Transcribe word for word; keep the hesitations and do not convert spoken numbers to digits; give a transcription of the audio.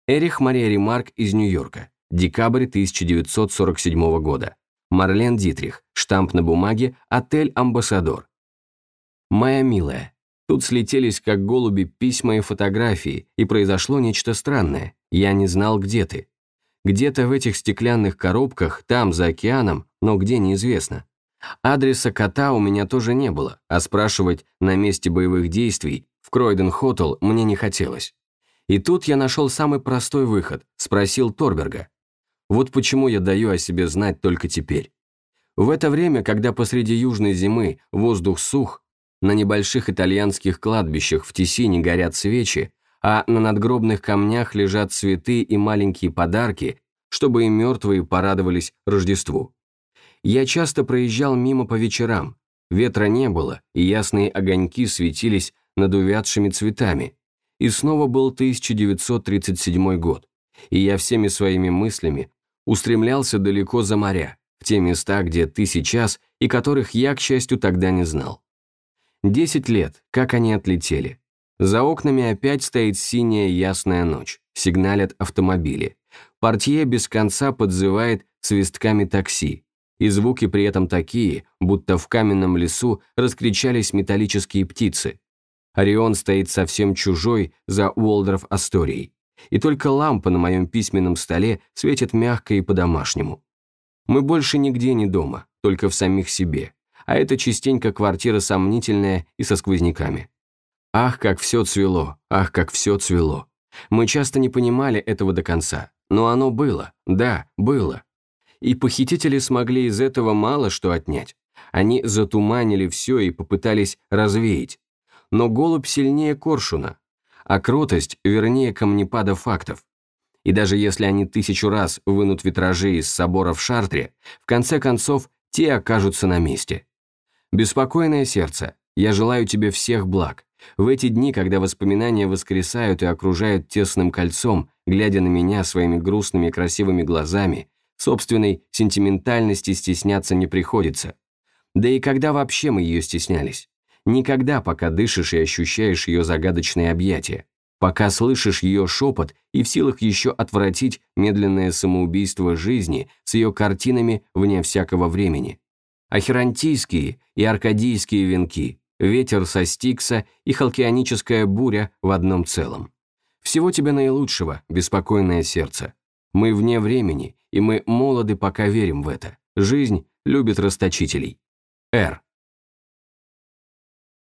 Эрих Мария Ремарк из Нью-Йорка. Декабрь тысяча девятьсот сорок седьмого года. Марлен Дитрих. Штамп на бумаге. Отель «Амбассадор». Моя милая, тут слетелись как голуби письма и фотографии, и произошло нечто странное. Я не знал, где ты. Где-то в этих стеклянных коробках, там, за океаном, но где неизвестно. Адреса кота у меня тоже не было, а спрашивать на месте боевых действий в Кройден-Хотел мне не хотелось. И тут я нашел самый простой выход, спросил Торберга. Вот почему я даю о себе знать только теперь. В это время, когда посреди южной зимы воздух сух, на небольших итальянских кладбищах в Тессине горят свечи, а на надгробных камнях лежат цветы и маленькие подарки, чтобы и мертвые порадовались Рождеству. Я часто проезжал мимо по вечерам, ветра не было, и ясные огоньки светились над увядшими цветами. И снова был тысяча девятьсот тридцать седьмой год, и я всеми своими мыслями устремлялся далеко за моря, в те места, где ты сейчас, и которых я, к счастью, тогда не знал. Десять лет, как они отлетели. За окнами опять стоит синяя ясная ночь, сигналят автомобили. Портье без конца подзывает свистками такси, и звуки при этом такие, будто в каменном лесу раскричались металлические птицы. Орион стоит совсем чужой за Уолдорф-Асторией, и только лампа на моем письменном столе светит мягко и по-домашнему. Мы больше нигде не дома, только в самих себе, а это частенько квартира сомнительная и со сквозняками. Ах, как все цвело, ах, как все цвело. Мы часто не понимали этого до конца, но оно было, да, было. И похитители смогли из этого мало что отнять. Они затуманили все и попытались развеять. Но голубь сильнее коршуна, а кротость вернее камнепада фактов. И даже если они тысячу раз вынут витражи из собора в Шартре, в конце концов те окажутся на месте. Беспокойное сердце, я желаю тебе всех благ. В эти дни, когда воспоминания воскресают и окружают тесным кольцом, глядя на меня своими грустными красивыми глазами, собственной сентиментальности стесняться не приходится. Да и когда вообще мы ее стеснялись? Никогда, пока дышишь и ощущаешь ее загадочные объятия, пока слышишь ее шепот и в силах еще отвратить медленное самоубийство жизни с ее картинами вне всякого времени. Ахирантийские и аркадийские венки, ветер со Стикса и халкионическая буря в одном целом. Всего тебе наилучшего, беспокойное сердце. Мы вне времени, и мы молоды, пока верим в это. Жизнь любит расточителей. Р.